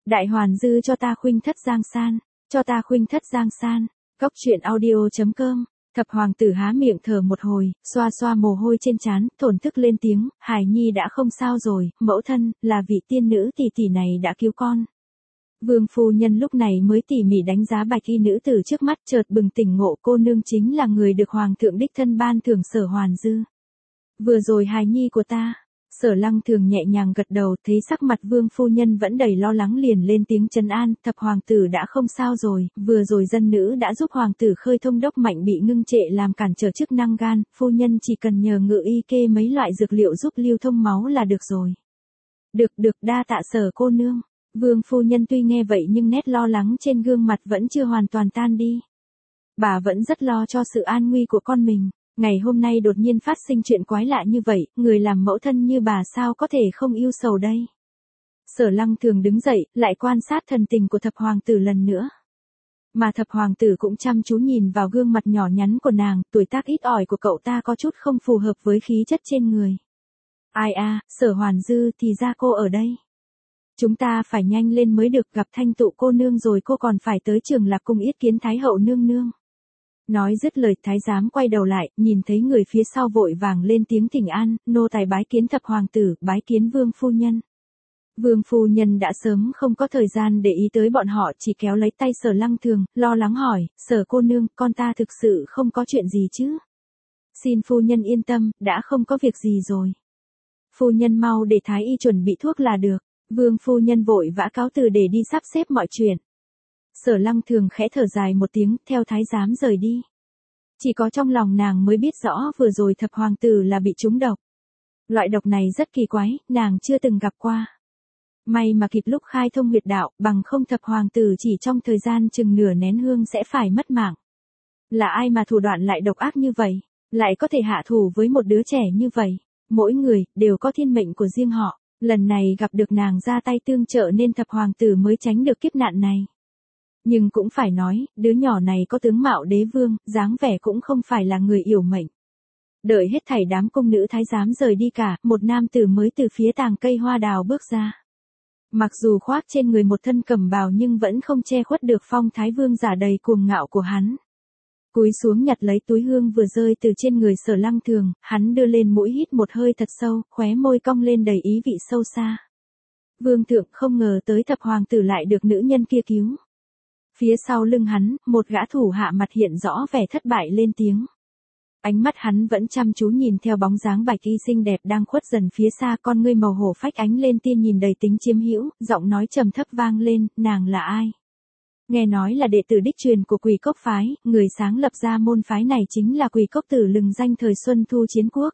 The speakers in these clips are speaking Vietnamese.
Đại Hoàn Dư cho ta khuynh thất Giang San, cho ta khuynh thất Giang San. Cốc truyện audio.com. Thập hoàng tử há miệng thở một hồi, xoa xoa mồ hôi trên trán, thổn thức lên tiếng, Hải Nhi đã không sao rồi, mẫu thân, là vị tiên nữ tỷ tỷ này đã cứu con. Vương phu nhân lúc này mới tỉ mỉ đánh giá bạch y nữ tử trước mắt, chợt bừng tỉnh ngộ, cô nương chính là người được hoàng thượng đích thân ban thưởng Sở Hoàn Dư. Vừa rồi Hải Nhi của ta. Sở Lăng Thường nhẹ nhàng gật đầu, thấy sắc mặt vương phu nhân vẫn đầy lo lắng liền lên tiếng trấn an, thập hoàng tử đã không sao rồi, vừa rồi dân nữ đã giúp hoàng tử khơi thông đốc mạnh bị ngưng trệ làm cản trở chức năng gan, phu nhân chỉ cần nhờ ngự y kê mấy loại dược liệu giúp lưu thông máu là được rồi. Được, đa tạ Sở cô nương. Vương phu nhân tuy nghe vậy nhưng nét lo lắng trên gương mặt vẫn chưa hoàn toàn tan đi. Bà vẫn rất lo cho sự an nguy của con mình. Ngày hôm nay đột nhiên phát sinh chuyện quái lạ như vậy, người làm mẫu thân như bà sao có thể không ưu sầu đây. Sở Lăng Thường đứng dậy, lại quan sát thần tình của thập hoàng tử lần nữa. Mà thập hoàng tử cũng chăm chú nhìn vào gương mặt nhỏ nhắn của nàng, tuổi tác ít ỏi của cậu ta có chút không phù hợp với khí chất trên người. Ai à, Sở Hoàn Dư thì ra cô ở đây. Chúng ta phải nhanh lên mới được, gặp Thanh Tụ cô nương rồi cô còn phải tới Trường Lạc cung yết kiến Thái hậu nương nương. Nói dứt lời thái giám quay đầu lại, nhìn thấy người phía sau vội vàng lên tiếng thỉnh an, nô tài bái kiến thập hoàng tử, bái kiến vương phu nhân. Vương phu nhân đã sớm không có thời gian để ý tới bọn họ, chỉ kéo lấy tay Sở Lăng Thường, lo lắng hỏi, Sở cô nương, con ta thực sự không có chuyện gì chứ? Xin phu nhân yên tâm, đã không có việc gì rồi. Phu nhân mau để thái y chuẩn bị thuốc là được. Vương phu nhân vội vã cáo từ để đi sắp xếp mọi chuyện. Sở Lăng Thường khẽ thở dài một tiếng, theo thái giám rời đi. Chỉ có trong lòng nàng mới biết rõ vừa rồi thập hoàng tử là bị trúng độc. Loại độc này rất kỳ quái, nàng chưa từng gặp qua. May mà kịp lúc khai thông huyệt đạo, bằng không thập hoàng tử chỉ trong thời gian chừng nửa nén hương sẽ phải mất mạng. Là ai mà thủ đoạn lại độc ác như vậy, lại có thể hạ thủ với một đứa trẻ như vậy. Mỗi người đều có thiên mệnh của riêng họ. Lần này gặp được nàng ra tay tương trợ nên thập hoàng tử mới tránh được kiếp nạn này. Nhưng cũng phải nói, đứa nhỏ này có tướng mạo đế vương, dáng vẻ cũng không phải là người yểu mệnh. Đợi hết thảy đám cung nữ thái giám rời đi cả, một nam tử mới từ phía tàng cây hoa đào bước ra. Mặc dù khoác trên người một thân cẩm bào nhưng vẫn không che khuất được phong thái vương giả đầy cuồng ngạo của hắn. Cúi xuống nhặt lấy túi hương vừa rơi từ trên người Sở Lăng Thường, hắn đưa lên mũi hít một hơi thật sâu, khóe môi cong lên đầy ý vị sâu xa. Vương thượng không ngờ tới thập hoàng tử lại được nữ nhân kia cứu. Phía sau lưng hắn, một gã thủ hạ mặt hiện rõ vẻ thất bại lên tiếng. Ánh mắt hắn vẫn chăm chú nhìn theo bóng dáng bạch y xinh đẹp đang khuất dần phía xa, con ngươi màu hổ phách ánh lên tia nhìn đầy tính chiếm hữu, giọng nói trầm thấp vang lên, nàng là ai? Nghe nói là đệ tử đích truyền của Quỳ Cốc phái, người sáng lập ra môn phái này chính là Quỳ Cốc tử lừng danh thời Xuân Thu chiến quốc.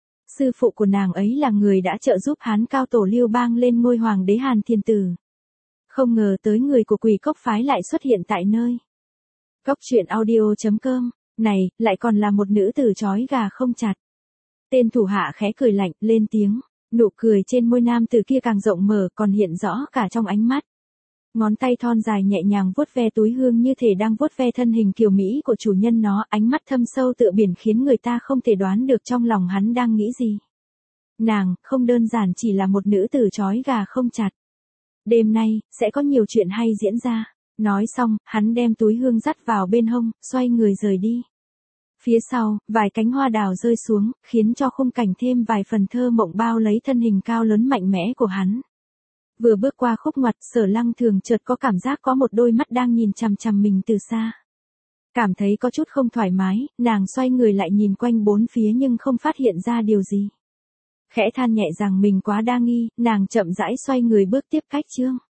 Sư phụ của nàng ấy là người đã trợ giúp Hán cao tổ Liêu Bang lên ngôi hoàng đế Hàn Thiên Tử. Không ngờ tới người của Quỳ Cốc phái lại xuất hiện tại nơi. Cốc truyện audio.com, này, lại còn là một nữ tử trói gà không chặt. Tên thủ hạ khẽ cười lạnh, lên tiếng, nụ cười trên môi nam tử kia càng rộng mở còn hiện rõ cả trong ánh mắt. Ngón tay thon dài nhẹ nhàng vuốt ve túi hương như thể đang vuốt ve thân hình kiều mỹ của chủ nhân nó, ánh mắt thâm sâu tựa biển khiến người ta không thể đoán được trong lòng hắn đang nghĩ gì. Nàng, không đơn giản chỉ là một nữ tử trói gà không chặt. Đêm nay, sẽ có nhiều chuyện hay diễn ra. Nói xong, hắn đem túi hương dắt vào bên hông, xoay người rời đi. Phía sau, vài cánh hoa đào rơi xuống, khiến cho khung cảnh thêm vài phần thơ mộng bao lấy thân hình cao lớn mạnh mẽ của hắn. Vừa bước qua khúc ngoặt, Sở Lăng Thường chợt có cảm giác có một đôi mắt đang nhìn chằm chằm mình từ xa. Cảm thấy có chút không thoải mái, nàng xoay người lại nhìn quanh bốn phía nhưng không phát hiện ra điều gì. Khẽ than nhẹ rằng mình quá đa nghi, nàng chậm rãi xoay người bước tiếp cách chương.